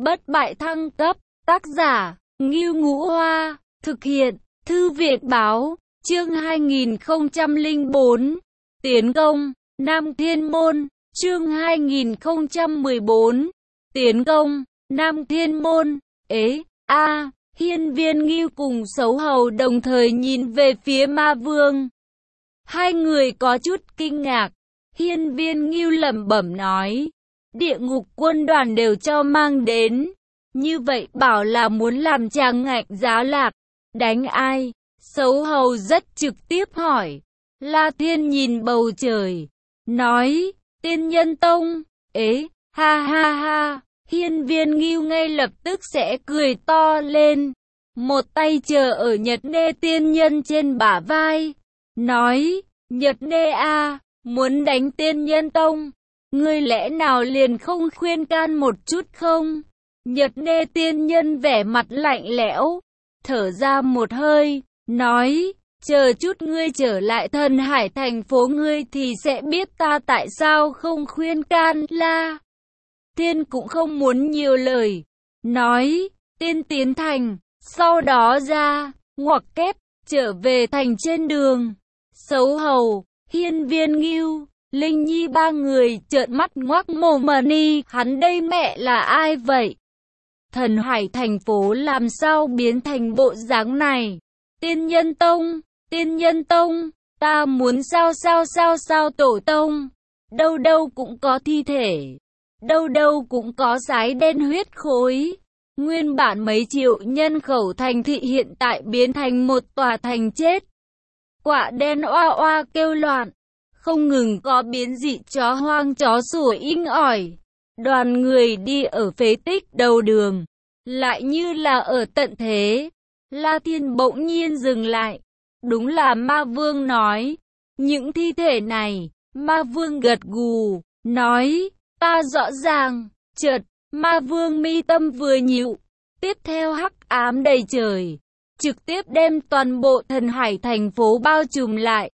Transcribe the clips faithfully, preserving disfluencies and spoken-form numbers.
bất bại thăng cấp, tác giả, Ngưu Ngũ Hoa, thực hiện, Thư viện Báo, chương hai nghìn không trăm lẻ bốn, Tiến công, Nam Thiên Môn, chương hai nghìn không trăm mười bốn, Tiến công, Nam Thiên Môn, ế, a, Hiên Viên Ngưu cùng Sấu Hầu đồng thời nhìn về phía Ma Vương. Hai người có chút kinh ngạc, Hiên Viên Ngưu lẩm bẩm nói, địa ngục quân đoàn đều cho mang đến, như vậy bảo là muốn làm chàng ngạch giá lạc, đánh ai? Sấu Hầu rất trực tiếp hỏi. La Thiên nhìn bầu trời, nói, Tiên Nhân Tông, ế, ha ha ha, Hiên Viên Ngưu ngay lập tức sẽ cười to lên, một tay chờ ở Nhật Nê Tiên Nhân trên bả vai, nói, Nhật Nê a, muốn đánh Tiên Nhân Tông, ngươi lẽ nào liền không khuyên can một chút không? Nhật Nê Tiên Nhân vẻ mặt lạnh lẽo, thở ra một hơi, nói, chờ chút ngươi trở lại Thần Hải thành phố ngươi thì sẽ biết ta tại sao không khuyên can. La Thiên cũng không muốn nhiều lời, nói, tiên tiến thành, sau đó ra, ngoặc kép, trở về thành trên đường. Sấu Hầu, Hiên Viên Ngưu, Linh Nhi ba người trợn mắt ngoác mồm mà ni, hắn đây mẹ là ai vậy? Thần Hải thành phố làm sao biến thành bộ dáng này? Tiên Nhân Tông, Tiên Nhân Tông, ta muốn sao sao sao sao tổ tông, đâu đâu cũng có thi thể, đâu đâu cũng có sái đen huyết khối. Nguyên bản mấy triệu nhân khẩu thành thị hiện tại biến thành một tòa thành chết. Quạ đen oa oa kêu loạn, không ngừng có biến dị chó hoang chó sủa inh ỏi. Đoàn người đi ở phế tích đầu đường, lại như là ở tận thế. La Thiên bỗng nhiên dừng lại. Đúng là Ma Vương nói. Những thi thể này, Ma Vương gật gù, nói, ta rõ ràng. Chợt, Ma Vương mi tâm vừa nhịu. Tiếp theo hắc ám đầy trời, trực tiếp đem toàn bộ Thần Hải thành phố bao trùm lại.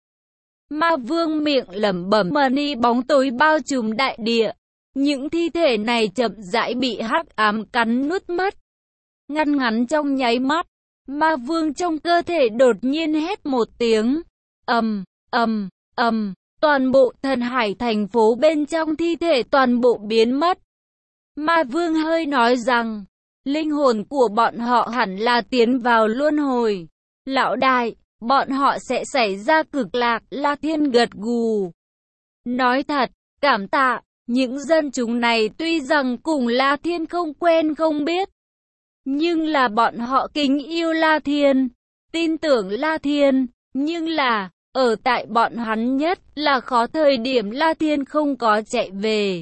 Ma Vương miệng lẩm bẩm mà ni bóng tối bao trùm đại địa. Những thi thể này chậm rãi bị hắc ám cắn nuốt mất. Ngăn ngắn trong nháy mắt, Ma Vương trong cơ thể đột nhiên hét một tiếng, ầm, ầm, ầm, toàn bộ Thần Hải thành phố bên trong thi thể toàn bộ biến mất. Ma Vương hơi nói rằng, linh hồn của bọn họ hẳn là tiến vào luân hồi. Lão đại, bọn họ sẽ xảy ra cực lạc. La Thiên gật gù, nói thật, cảm tạ. Những dân chúng này tuy rằng cùng La Thiên không quen không biết, nhưng là bọn họ kính yêu La Thiên, tin tưởng La Thiên, nhưng là, ở tại bọn hắn nhất là khó thời điểm La Thiên không có chạy về.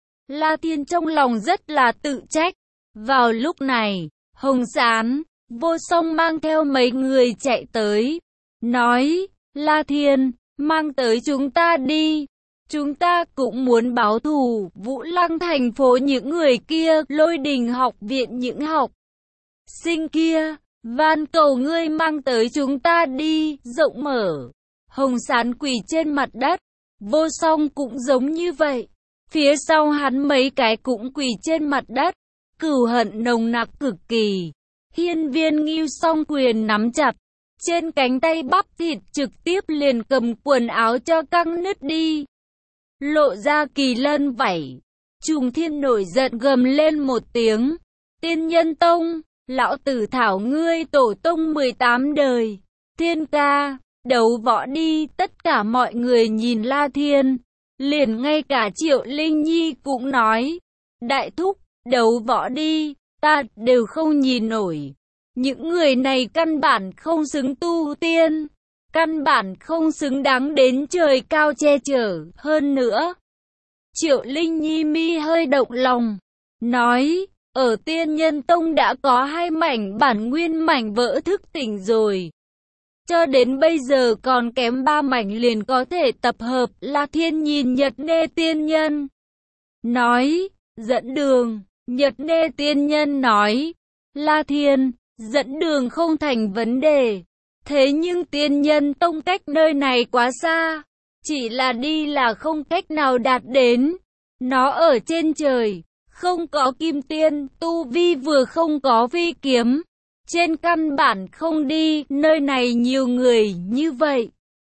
La Thiên trong lòng rất là tự trách. Vào lúc này, Hồng Sán, Vô Song mang theo mấy người chạy tới, nói, La Thiên, mang tới chúng ta đi. Chúng ta cũng muốn báo thù Vũ Lăng thành phố những người kia, Lôi Đình học viện những học sinh kia, van cầu ngươi mang tới chúng ta đi, rộng mở. Hồng Sán quỳ trên mặt đất, Vô Song cũng giống như vậy, phía sau hắn mấy cái cũng quỳ trên mặt đất, cừu hận nồng nặc cực kỳ. Hiên Viên Ngưu song quyền nắm chặt, trên cánh tay bắp thịt trực tiếp liền cầm quần áo cho căng nứt đi, lộ ra kỳ lân vảy. Trùng Thiên nổi giận gầm lên một tiếng, Tiên Nhân Tông, lão tử thảo ngươi tổ tông mười tám đời, Thiên ca, đấu võ đi. Tất cả mọi người nhìn La Thiên, liền ngay cả Triệu Linh Nhi cũng nói, đại thúc, đấu võ đi, ta đều không nhìn nổi. Những người này căn bản không xứng tu tiên, căn bản không xứng đáng đến trời cao che chở. Hơn nữa, Triệu Linh Nhi mi hơi động lòng, nói, ở Tiên Nhân Tông đã có hai mảnh bản nguyên mảnh vỡ thức tỉnh rồi, cho đến bây giờ còn kém ba mảnh liền có thể tập hợp. La Thiên nhìn Nhật Nê Tiên Nhân, nói, dẫn đường. Nhật Nê Tiên Nhân nói, La Thiên, dẫn đường không thành vấn đề, thế nhưng Tiên Nhân Tông cách nơi này quá xa, chỉ là đi là không cách nào đạt đến, nó ở trên trời, không có kim tiên, tu vi vừa không có phi kiếm. Trên căn bản không đi, nơi này nhiều người như vậy.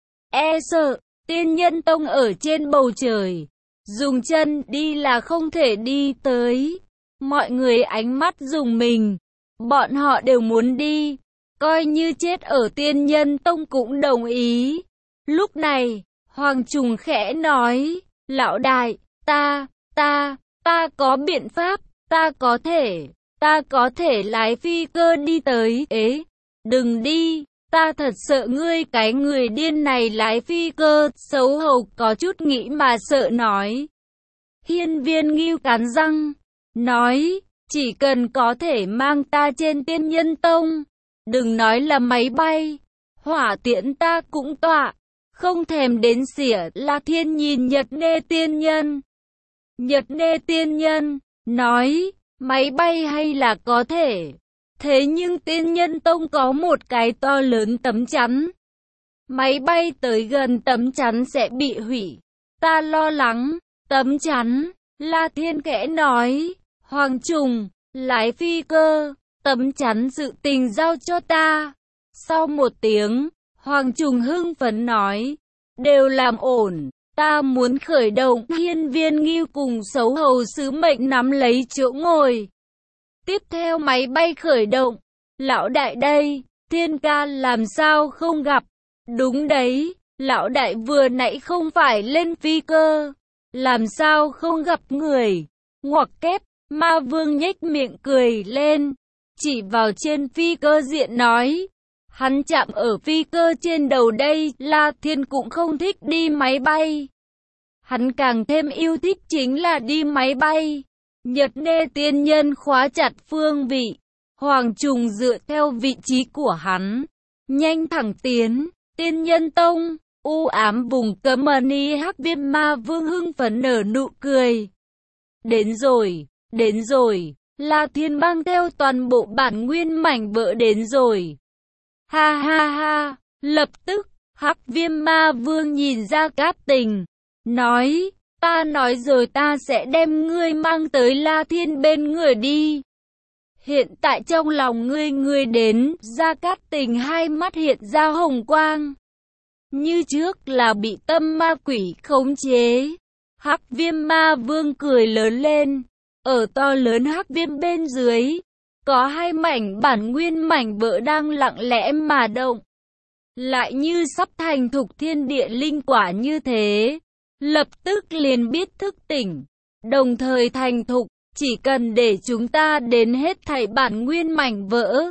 E sợ, tiên nhân tông ở trên bầu trời. Dùng chân đi là không thể đi tới. Mọi người ánh mắt rùng mình. Bọn họ đều muốn đi. Coi như chết ở tiên nhân tông cũng đồng ý. Lúc này, Hoàng Trùng khẽ nói. Lão đại, ta, ta, ta có biện pháp, ta có thể, ta có thể lái phi cơ đi tới. Ế, đừng đi, ta thật sợ ngươi cái người điên này lái phi cơ. Xấu hầu có chút nghĩ mà sợ nói. Hiên Viên Ngưu cắn răng, nói, chỉ cần có thể mang ta trên tiên nhân tông, đừng nói là máy bay, hỏa tiễn ta cũng tọa, không thèm đến xỉa. La Thiên nhìn Nhật Nê tiên nhân. Nhật Nê tiên nhân, nói, máy bay hay là có thể, thế nhưng tiên nhân tông có một cái to lớn tấm chắn. Máy bay tới gần tấm chắn sẽ bị hủy, ta lo lắng. Tấm chắn, La Thiên khẽ nói, Hoàng Trùng, lái phi cơ, tấm chắn sự tình giao cho ta. Sau một tiếng, Hoàng Trùng hưng phấn nói, đều làm ổn, ta muốn khởi động. Hiên Viên Ngưu cùng Xấu hầu sứ mệnh nắm lấy chỗ ngồi. Tiếp theo máy bay khởi động, lão đại đây, Thiên ca làm sao không gặp? Đúng đấy, lão đại vừa nãy không phải lên phi cơ. Làm sao không gặp người? Ngoặc kép, Ma Vương nhếch miệng cười lên, chỉ vào trên phi cơ diện nói. Hắn chạm ở phi cơ trên đầu đây. La Thiên cũng không thích đi máy bay. Hắn càng thêm yêu thích chính là đi máy bay. Nhật Nê tiên nhân khóa chặt phương vị. Hoàng Trùng dựa theo vị trí của hắn, nhanh thẳng tiến. Tiên nhân tông, u ám vùng cấm ni Hắc Viêm Ma Vương hưng phấn nở nụ cười. Đến rồi, đến rồi, La Thiên mang theo toàn bộ bản nguyên mảnh vỡ đến rồi. Ha ha ha, lập tức, Hắc Viêm Ma Vương nhìn Gia Cát Tình, nói, ta nói rồi ta sẽ đem ngươi mang tới La Thiên bên người đi. Hiện tại trong lòng ngươi ngươi đến. Gia Cát Tình hai mắt hiện ra hồng quang. Như trước là bị tâm ma quỷ khống chế. Hắc Viêm Ma Vương cười lớn lên. Ở to lớn Hắc Viêm bên dưới, có hai mảnh bản nguyên mảnh vỡ đang lặng lẽ mà động. Lại như sắp thành thục thiên địa linh quả như thế. Lập tức liền biết thức tỉnh, đồng thời thành thục. Chỉ cần để chúng ta đến hết thảy bản nguyên mảnh vỡ,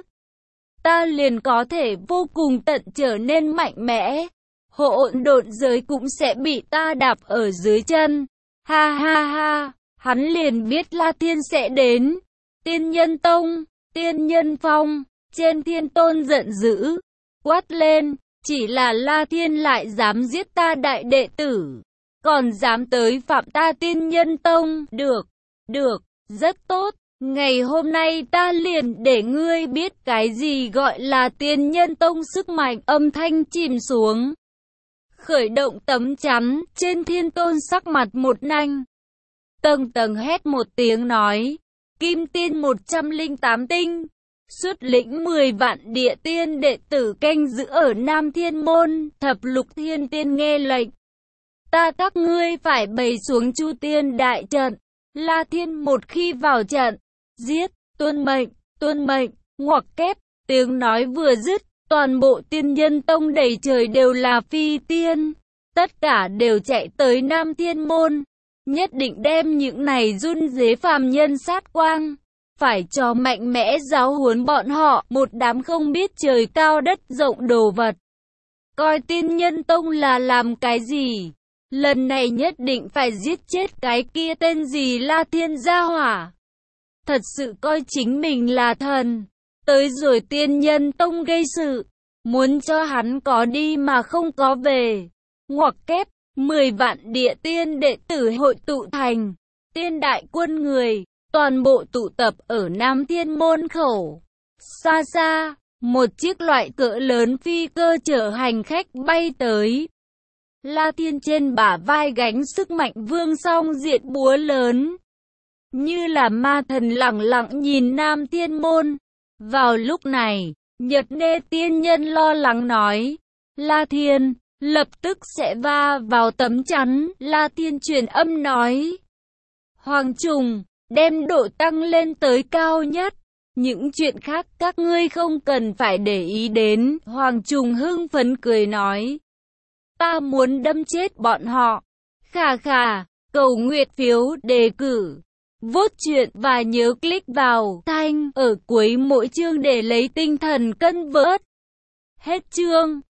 ta liền có thể vô cùng tận trở nên mạnh mẽ. Hỗn độn giới cũng sẽ bị ta đạp ở dưới chân. Ha ha ha, hắn liền biết La Thiên sẽ đến. Tiên nhân tông, tiên nhân phong, trên thiên tôn giận dữ, quát lên, chỉ là La Thiên lại dám giết ta đại đệ tử, còn dám tới phạm ta tiên nhân tông. Được, được, rất tốt, ngày hôm nay ta liền để ngươi biết cái gì gọi là tiên nhân tông sức mạnh. Âm thanh chìm xuống, khởi động tấm chắn. Trên thiên tôn sắc mặt một nanh, tầng tầng hét một tiếng nói, Kim Tiên một trăm lẻ tám tinh, xuất lĩnh mười vạn địa tiên đệ tử canh giữ ở Nam Thiên Môn. Thập lục thiên tiên nghe lệnh, ta các ngươi phải bày xuống Chu Tiên đại trận. La Thiên một khi vào trận, giết, tuân mệnh, tuân mệnh. Ngoặc kép, tiếng nói vừa dứt, toàn bộ tiên nhân tông đầy trời đều là phi tiên, tất cả đều chạy tới Nam Thiên Môn, nhất định đem những này run rế phàm nhân sát quang, phải cho mạnh mẽ giáo huấn bọn họ, một đám không biết trời cao đất rộng đồ vật. Coi tiên nhân tông là làm cái gì? Lần này nhất định phải giết chết cái kia tên gì La Thiên gia hỏa. Thật sự coi chính mình là thần. Tới rồi tiên nhân tông gây sự, muốn cho hắn có đi mà không có về. Ngoặc kép, mười vạn địa tiên đệ tử hội tụ thành tiên đại quân người, toàn bộ tụ tập ở Nam Thiên Môn khẩu. Xa xa, một chiếc loại cỡ lớn phi cơ chở hành khách bay tới. La Thiên trên bả vai gánh sức mạnh vương song diệt búa lớn. như là ma thần lẳng lặng nhìn Nam Thiên Môn. Vào lúc này, Nhật Nê tiên nhân lo lắng nói, La Thiên, lập tức sẽ va vào tấm chắn. La Thiên truyền âm nói, Hoàng Trùng, đem độ tăng lên tới cao nhất. Những chuyện khác các ngươi không cần phải để ý đến. Hoàng Trùng hưng phấn cười nói, ta muốn đâm chết bọn họ. Khà khà, cầu nguyện phiếu đề cử, vote chuyện và nhớ click vào thanh ở cuối mỗi chương để lấy tinh thần cân vớt. Hết chương.